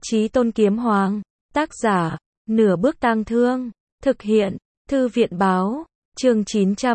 Chí Tôn Kiếm Hoàng. Tác giả, Nửa Bước Tang Thương. Thực hiện, Thư viện Báo. Chương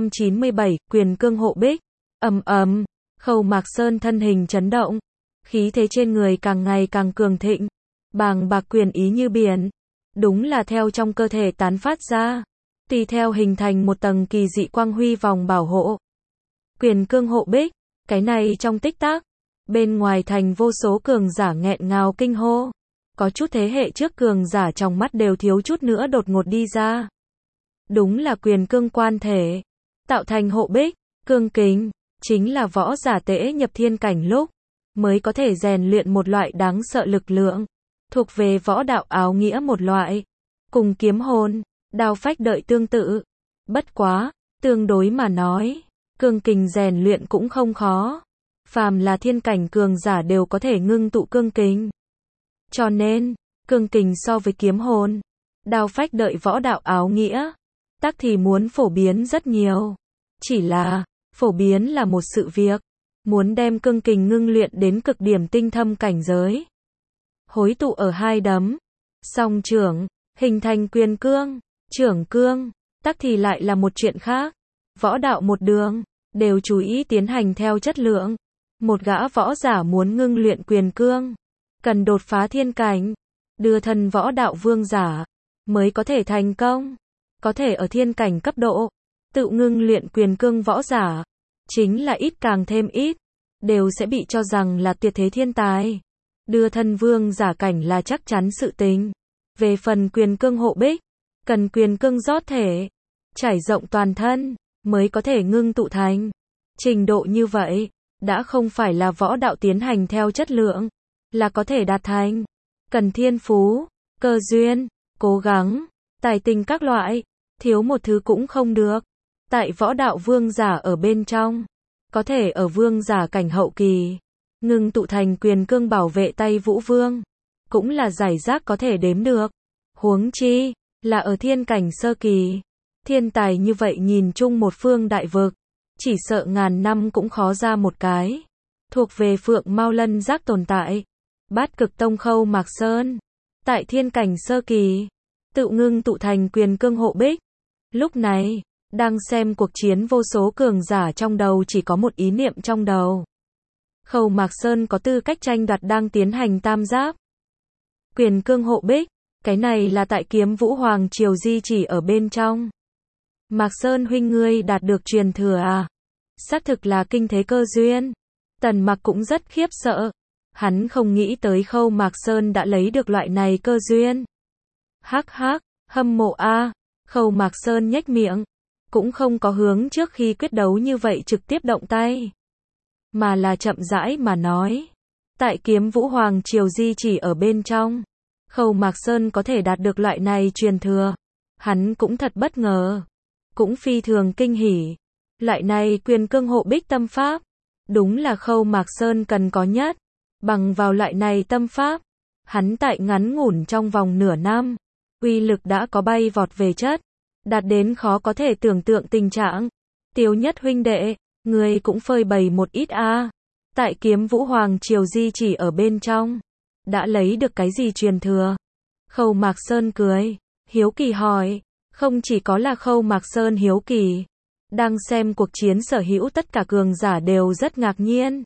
997, Quyền Cương Hộ Bích. Ầm ầm, Khâu Mạc Sơn thân hình chấn động, khí thế trên người càng ngày càng cường thịnh, bàng bạc quyền ý như biển, đúng là theo trong cơ thể tán phát ra, tùy theo hình thành một tầng kỳ dị quang huy vòng bảo hộ. Quyền Cương Hộ Bích, cái này trong tích tắc, bên ngoài thành vô số cường giả nghẹn ngào kinh hô, có chút thế hệ trước cường giả trong mắt đều thiếu chút nữa đột ngột đi ra. Đúng là quyền cương quan thể, tạo thành hộ bích, cương kính, chính là võ giả tễ nhập thiên cảnh lúc, mới có thể rèn luyện một loại đáng sợ lực lượng, thuộc về võ đạo áo nghĩa một loại, cùng kiếm hồn, đao phách đợi tương tự. Bất quá, tương đối mà nói, cương kình rèn luyện cũng không khó, phàm là thiên cảnh cường giả đều có thể ngưng tụ cương kình. Cho nên, cương kình so với kiếm hồn, đao phách đợi võ đạo áo nghĩa, tắc thì muốn phổ biến rất nhiều. Chỉ là, phổ biến là một sự việc, muốn đem cương kình ngưng luyện đến cực điểm tinh thâm cảnh giới, hối tụ ở hai đấm, song trưởng, hình thành quyền cương, trưởng cương, tắc thì lại là một chuyện khác. Võ đạo một đường, đều chú ý tiến hành theo chất lượng. Một gã võ giả muốn ngưng luyện quyền cương, cần đột phá thiên cảnh, đưa thân võ đạo vương giả, mới có thể thành công. Có thể ở thiên cảnh cấp độ, tự ngưng luyện quyền cương võ giả, chính là ít càng thêm ít, đều sẽ bị cho rằng là tuyệt thế thiên tài. Đưa thân vương giả cảnh là chắc chắn sự tình. Về phần quyền cương hộ bích, cần quyền cương rót thể, trải rộng toàn thân, mới có thể ngưng tụ thành. Trình độ như vậy, đã không phải là võ đạo tiến hành theo chất lượng, là có thể đạt thành. Cần thiên phú, cơ duyên, cố gắng, tài tình các loại, thiếu một thứ cũng không được. Tại võ đạo vương giả ở bên trong, có thể ở vương giả cảnh hậu kỳ, ngưng tụ thành quyền cương bảo vệ tay vũ vương, cũng là giải rác có thể đếm được. Huống chi, là ở thiên cảnh sơ kỳ, thiên tài như vậy nhìn chung một phương đại vực, chỉ sợ ngàn năm cũng khó ra một cái. Thuộc về Phượng Mao Lân giác tồn tại, Bát Cực Tông Khâu Mạc Sơn, tại thiên cảnh sơ kỳ, tự ngưng tụ thành quyền cương hộ bích. Lúc này, đang xem cuộc chiến vô số cường giả trong đầu chỉ có một ý niệm trong đầu. Khâu Mạc Sơn có tư cách tranh đoạt đang tiến hành tam giáp. Quyền cương hộ bích, cái này là tại Kiếm Vũ Hoàng Triều di chỉ ở bên trong. Mạc Sơn huynh ngươi đạt được truyền thừa à? Xác thực là kinh thế cơ duyên. Tần Mặc cũng rất khiếp sợ. Hắn không nghĩ tới Khâu Mạc Sơn đã lấy được loại này cơ duyên. Hắc hắc, hâm mộ a. Khâu Mạc Sơn nhếch miệng, cũng không có hướng trước khi quyết đấu như vậy trực tiếp động tay, mà là chậm rãi mà nói. Tại Kiếm Vũ Hoàng Triều di chỉ ở bên trong, Khâu Mạc Sơn có thể đạt được loại này truyền thừa, hắn cũng thật bất ngờ, cũng phi thường kinh hỉ. Loại này quyền cương hộ bích tâm pháp, đúng là Khâu Mạc Sơn cần có nhất. Bằng vào loại này tâm pháp, hắn tại ngắn ngủn trong vòng nửa năm, uy lực đã có bay vọt về chất, đạt đến khó có thể tưởng tượng tình trạng. Tiếu Nhất huynh đệ, người cũng phơi bày một ít a. Tại Kiếm Vũ Hoàng Triều di chỉ ở bên trong, đã lấy được cái gì truyền thừa? Khâu Mạc Sơn cười, hiếu kỳ hỏi. Không chỉ có là Khâu Mạc Sơn hiếu kỳ, đang xem cuộc chiến sở hữu tất cả cường giả đều rất ngạc nhiên.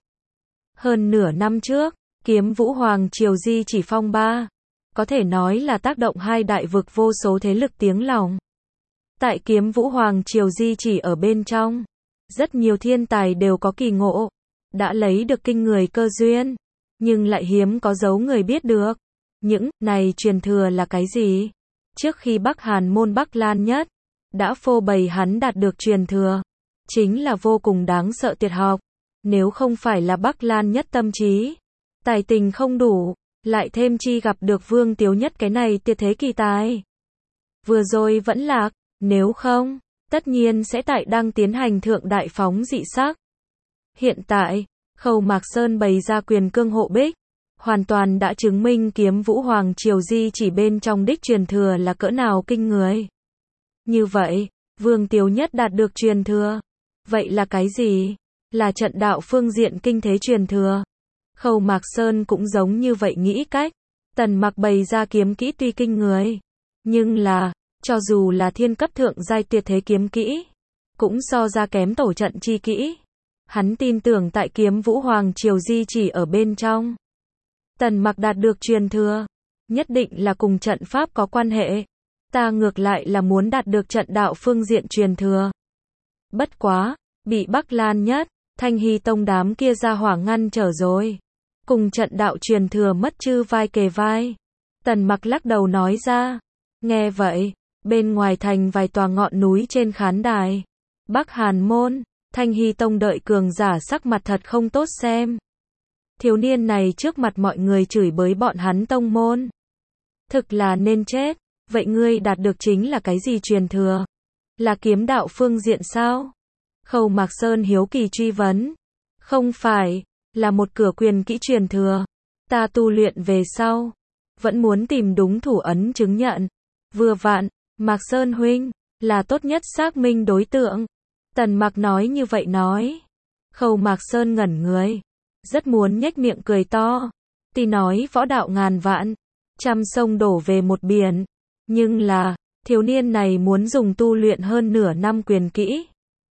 Hơn nửa năm trước, Kiếm Vũ Hoàng Triều di chỉ phong ba, có thể nói là tác động hai đại vực vô số thế lực tiếng lòng. Tại Kiếm Vũ Hoàng Triều di chỉ ở bên trong, rất nhiều thiên tài đều có kỳ ngộ, đã lấy được kinh người cơ duyên, nhưng lại hiếm có dấu người biết được. Những này truyền thừa là cái gì? Trước khi Bắc Hàn môn Bắc Lan Nhất đã phô bày hắn đạt được truyền thừa, chính là vô cùng đáng sợ tuyệt học. Nếu không phải là Bắc Lan Nhất tâm trí, tài tình không đủ, lại thêm chi gặp được Vương Tiếu Nhất cái này tuyệt thế kỳ tài, vừa rồi vẫn lạc, nếu không, tất nhiên sẽ tại đang tiến hành thượng đại phóng dị sắc. Hiện tại, Khâu Mạc Sơn bày ra quyền cương hộ bích, hoàn toàn đã chứng minh Kiếm Vũ Hoàng Triều di chỉ bên trong đích truyền thừa là cỡ nào kinh người. Như vậy, Vương Tiếu Nhất đạt được truyền thừa, vậy là cái gì? Là trận đạo phương diện kinh thế truyền thừa. Khâu Mạc Sơn cũng giống như vậy nghĩ cách, Tần Mặc bày ra kiếm kỹ tuy kinh người, nhưng là, cho dù là thiên cấp thượng giai tuyệt thế kiếm kỹ, cũng so ra kém tổ trận chi kỹ. Hắn tin tưởng tại Kiếm Vũ Hoàng Triều di chỉ ở bên trong. Tần Mặc đạt được truyền thừa, nhất định là cùng trận pháp có quan hệ. Ta ngược lại là muốn đạt được trận đạo phương diện truyền thừa. Bất quá, bị Bắc Lan Nhất, Thanh Hy Tông đám kia ra hỏa ngăn trở rồi. Cùng trận đạo truyền thừa mất chư vai kề vai. Tần Mặc lắc đầu nói ra. Nghe vậy, bên ngoài thành vài tòa ngọn núi trên khán đài. Bắc Hàn Môn, Thanh Hy Tông đợi cường giả sắc mặt thật không tốt xem. Thiếu niên này trước mặt mọi người chửi bới bọn hắn tông môn. Thực là nên chết. Vậy ngươi đạt được chính là cái gì truyền thừa? Là kiếm đạo phương diện sao? Khâu Mạc Sơn hiếu kỳ truy vấn. Không phải, là một cửa quyền kỹ truyền thừa. Ta tu luyện về sau, vẫn muốn tìm đúng thủ ấn chứng nhận. Vừa vặn, Mạc Sơn huynh, là tốt nhất xác minh đối tượng. Tần Mặc nói như vậy nói. Khâu Mạc Sơn ngẩn người, rất muốn nhếch miệng cười to. Tuy nói võ đạo ngàn vạn, trăm sông đổ về một biển. Nhưng là, thiếu niên này muốn dùng tu luyện hơn nửa năm quyền kỹ.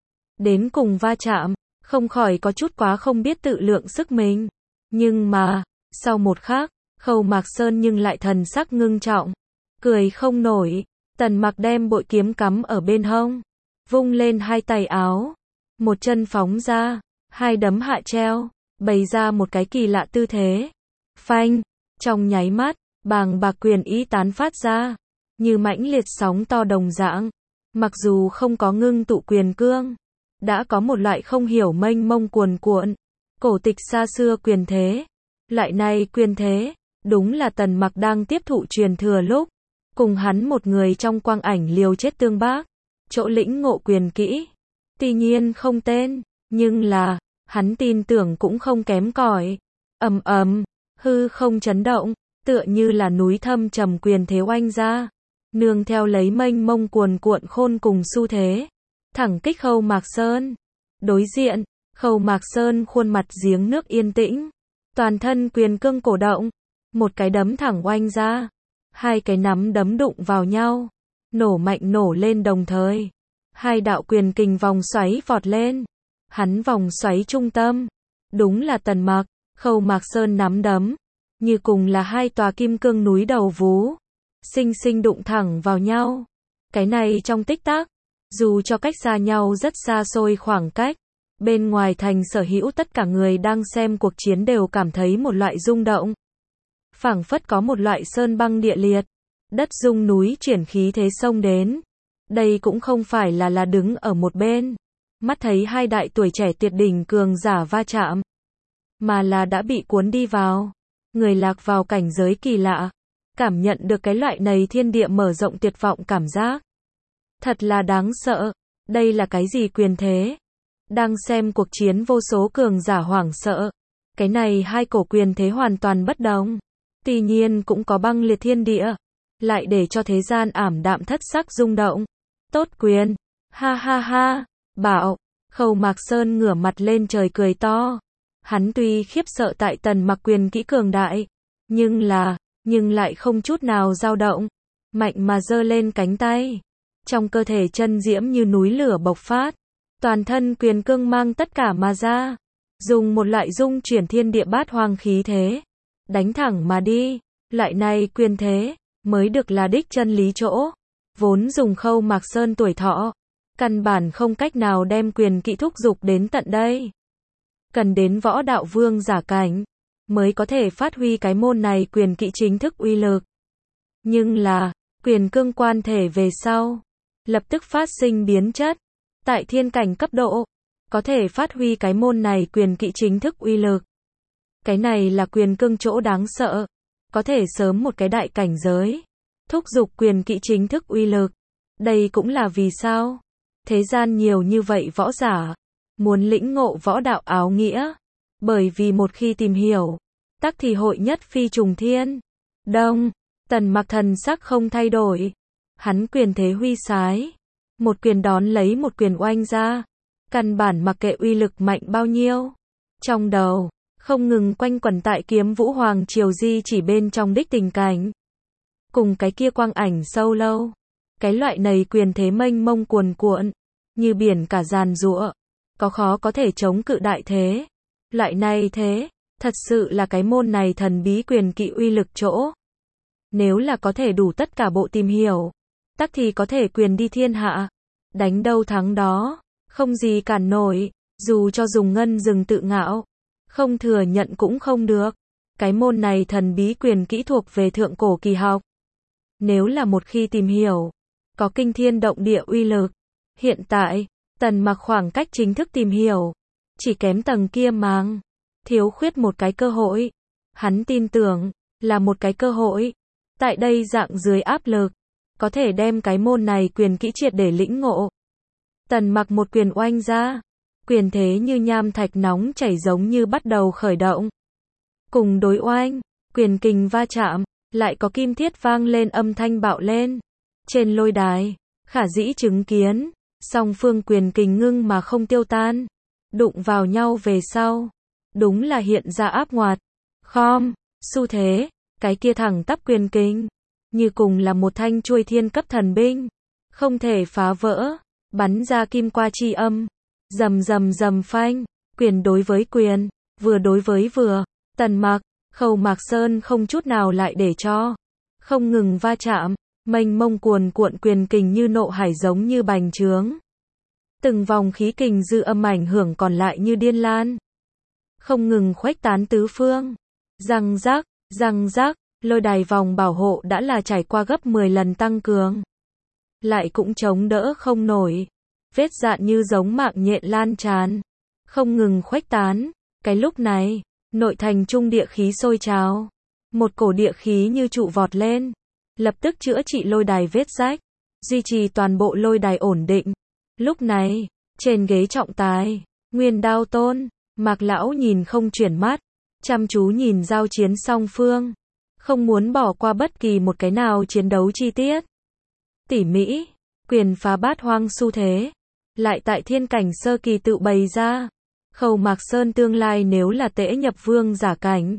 Đến cùng va chạm, không khỏi có chút quá không biết tự lượng sức mình. Nhưng mà, sau một khắc, Khâu Mạc Sơn nhưng lại thần sắc ngưng trọng. Cười không nổi, Tần Mặc đem bội kiếm cắm ở bên hông. Vung lên hai tay áo. Một chân phóng ra, hai đấm hạ treo, bày ra một cái kỳ lạ tư thế. Phanh, trong nháy mắt, bàng bạc quyền ý tán phát ra. Như mãnh liệt sóng to đồng dạng. Mặc dù không có ngưng tụ quyền cương, đã có một loại không hiểu mênh mông cuồn cuộn. Cổ tịch xa xưa quyền thế. Loại này quyền thế, đúng là Tần Mặc đang tiếp thụ truyền thừa lúc. Cùng hắn một người trong quang ảnh liều chết tương bác. Chỗ lĩnh ngộ quyền kỹ. Tuy nhiên không tên, nhưng là, hắn tin tưởng cũng không kém cỏi. Ầm ầm, hư không chấn động, tựa như là núi thâm trầm quyền thế oanh ra. Nương theo lấy mênh mông cuồn cuộn khôn cùng xu thế. Thẳng kích Khâu Mạc Sơn. Đối diện, Khâu Mạc Sơn khuôn mặt giếng nước yên tĩnh. Toàn thân quyền cương cổ động. Một cái đấm thẳng oanh ra. Hai cái nắm đấm đụng vào nhau. Nổ mạnh nổ lên đồng thời. Hai đạo quyền kình vòng xoáy vọt lên. Hắn vòng xoáy trung tâm. Đúng là Tần Mặc. Khâu Mạc Sơn nắm đấm. Như cùng là hai tòa kim cương núi đầu vú. Sinh sinh đụng thẳng vào nhau. Cái này trong tích tắc. Dù cho cách xa nhau rất xa xôi khoảng cách. Bên ngoài thành sở hữu tất cả người đang xem cuộc chiến đều cảm thấy một loại rung động. Phảng phất có một loại sơn băng địa liệt. Đất rung núi chuyển khí thế sông đến. Đây cũng không phải là đứng ở một bên. Mắt thấy hai đại tuổi trẻ tuyệt đỉnh cường giả va chạm. Mà là đã bị cuốn đi vào. Người lạc vào cảnh giới kỳ lạ. Cảm nhận được cái loại này thiên địa mở rộng tuyệt vọng cảm giác. Thật là đáng sợ. Đây là cái gì quyền thế? Đang xem cuộc chiến vô số cường giả hoảng sợ. Cái này hai cổ quyền thế hoàn toàn bất đồng. Tuy nhiên cũng có băng liệt thiên địa. Lại để cho thế gian ảm đạm thất sắc rung động. Tốt quyền. Ha ha ha. Bảo. Khâu Mạc Sơn ngửa mặt lên trời cười to. Hắn tuy khiếp sợ tại Tần Mặc quyền kỹ cường đại. Nhưng lại không chút nào dao động. Mạnh mà giơ lên cánh tay. Trong cơ thể chân diễm như núi lửa bộc phát. Toàn thân quyền cương mang tất cả mà ra. Dùng một loại dung chuyển thiên địa bát hoang khí thế. Đánh thẳng mà đi. Loại này quyền thế. Mới được là đích chân lý chỗ. Vốn dùng Khâu Mạc Sơn tuổi thọ. Căn bản không cách nào đem quyền kỹ thúc dục đến tận đây. Cần đến võ đạo vương giả cảnh. Mới có thể phát huy cái môn này quyền kỹ chính thức uy lực. Nhưng là, quyền cương quan thể về sau. Lập tức phát sinh biến chất. Tại thiên cảnh cấp độ. Có thể phát huy cái môn này quyền kỹ chính thức uy lực. Cái này là quyền cương chỗ đáng sợ. Có thể sớm một cái đại cảnh giới. Thúc giục quyền kỹ chính thức uy lực. Đây cũng là vì sao. Thế gian nhiều như vậy võ giả. Muốn lĩnh ngộ võ đạo áo nghĩa. Bởi vì một khi tìm hiểu. Tắc thì hội nhất phi trùng thiên. Đông. Tần Mặc thần sắc không thay đổi. Hắn quyền thế huy sái. Một quyền đón lấy một quyền oanh ra. Căn bản mặc kệ uy lực mạnh bao nhiêu. Trong đầu, không ngừng quanh quẩn tại Kiếm Vũ Hoàng Triều di chỉ bên trong đích tình cảnh. Cùng cái kia quang ảnh sâu lâu. Cái loại này quyền thế mênh mông cuồn cuộn, như biển cả giàn giụa, có khó có thể chống cự đại thế. Loại này thế, thật sự là cái môn này thần bí quyền kỵ uy lực chỗ. Nếu là có thể đủ tất cả bộ tìm hiểu, tắc thì có thể quyền đi thiên hạ, đánh đâu thắng đó, không gì cản nổi, dù cho dùng ngân rừng tự ngạo, không thừa nhận cũng không được. Cái môn này thần bí quyền kỹ thuộc về thượng cổ kỳ học. Nếu là một khi tìm hiểu, có kinh thiên động địa uy lực. Hiện tại, Tần Mặc khoảng cách chính thức tìm hiểu, chỉ kém tầng kia màng, thiếu khuyết một cái cơ hội. Hắn tin tưởng, là một cái cơ hội. Tại đây dạng dưới áp lực, có thể đem cái môn này quyền kỹ triệt để lĩnh ngộ. Tần Mặc một quyền oanh ra, quyền thế như nham thạch nóng chảy giống như bắt đầu khởi động. Cùng đối oanh, quyền kình va chạm, lại có kim thiết vang lên âm thanh bạo lên. Trên lôi đài, khả dĩ chứng kiến, song phương quyền kình ngưng mà không tiêu tan. Đụng vào nhau về sau, đúng là hiện ra áp ngoặt, khom, xu thế, cái kia thẳng tắp quyền kình, như cùng là một thanh chuôi thiên cấp thần binh, không thể phá vỡ, bắn ra kim qua chi âm, rầm rầm rầm phanh, quyền đối với quyền, vừa đối với vừa, Tần Mặc, Khâu Mạc Sơn không chút nào lại để cho, không ngừng va chạm, mênh mông cuồn cuộn quyền kình như nộ hải giống như bành trướng. Từng vòng khí kình dư âm ảnh hưởng còn lại như điên lan, không ngừng khuếch tán tứ phương. Răng rác, lôi đài vòng bảo hộ đã là trải qua gấp 10 lần tăng cường, lại cũng chống đỡ không nổi. Vết dạn như giống mạng nhện lan tràn, không ngừng khuếch tán. Cái lúc này, nội thành trung địa khí sôi trào, một cổ địa khí như trụ vọt lên, lập tức chữa trị lôi đài vết rách, duy trì toàn bộ lôi đài ổn định. Lúc này, trên ghế trọng tài, Nguyên Đao Tôn, Mạc lão nhìn không chuyển mắt, chăm chú nhìn giao chiến song phương, không muốn bỏ qua bất kỳ một cái nào chiến đấu chi tiết. Tỉ mỹ, quyền phá bát hoang xu thế, lại tại thiên cảnh sơ kỳ tự bày ra. Khâu Mạc Sơn tương lai nếu là tễ nhập vương giả cảnh,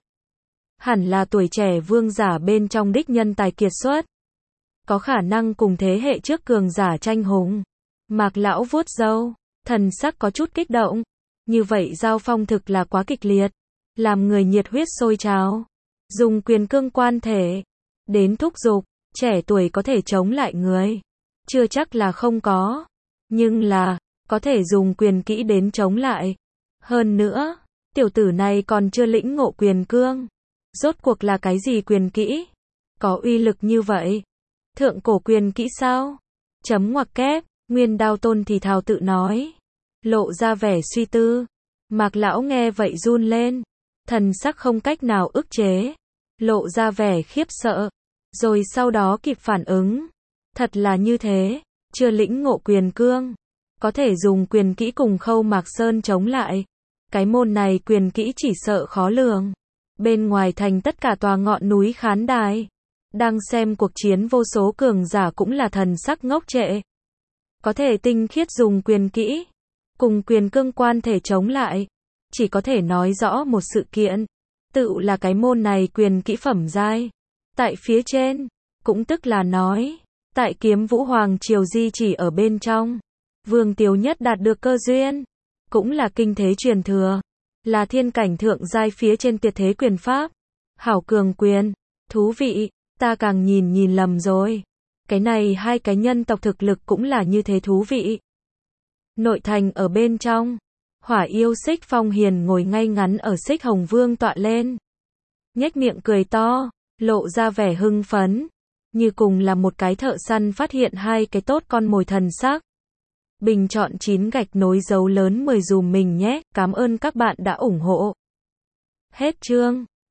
hẳn là tuổi trẻ vương giả bên trong đích nhân tài kiệt xuất, có khả năng cùng thế hệ trước cường giả tranh hùng. Mạc lão vuốt râu, thần sắc có chút kích động. Như vậy giao phong thực là quá kịch liệt, làm người nhiệt huyết sôi trào. Dùng quyền cương quan thể, đến thúc giục, trẻ tuổi có thể chống lại người, chưa chắc là không có, nhưng là, có thể dùng quyền kỹ đến chống lại. Hơn nữa, tiểu tử này còn chưa lĩnh ngộ quyền cương. Rốt cuộc là cái gì quyền kỹ? Có uy lực như vậy? Thượng cổ quyền kỹ sao? Chấm ngoặc kép, Nguyên Đao Tôn thì thào tự nói, lộ ra vẻ suy tư. Mạc lão nghe vậy run lên, thần sắc không cách nào ức chế, lộ ra vẻ khiếp sợ, rồi sau đó kịp phản ứng. Thật là như thế, chưa lĩnh ngộ quyền cương, có thể dùng quyền kỹ cùng Khâu Mạc Sơn chống lại. Cái môn này quyền kỹ chỉ sợ khó lường. Bên ngoài thành tất cả tòa ngọn núi khán đài, đang xem cuộc chiến vô số cường giả cũng là thần sắc ngốc trệ. Có thể tinh khiết dùng quyền kỹ, cùng quyền cương quan thể chống lại, chỉ có thể nói rõ một sự kiện, tự là cái môn này quyền kỹ phẩm giai. Tại phía trên, cũng tức là nói, tại Kiếm Vũ Hoàng Triều di chỉ ở bên trong, Vương Tiếu Nhất đạt được cơ duyên, cũng là kinh thế truyền thừa, là thiên cảnh thượng giai phía trên tuyệt thế quyền pháp. Hảo cường quyền, thú vị, ta càng nhìn lầm rồi. Cái này hai cái nhân tộc thực lực cũng là như thế thú vị. Nội thành ở bên trong, Hỏa yêu Xích Phong Hiền ngồi ngay ngắn ở Xích Hồng Vương tọa lên, nhếch miệng cười to, lộ ra vẻ hưng phấn, như cùng là một cái thợ săn phát hiện hai cái tốt con mồi thần sắc. Bình chọn 9 gạch nối dấu lớn 10 dùm mình nhé, cảm ơn các bạn đã ủng hộ. Hết chương.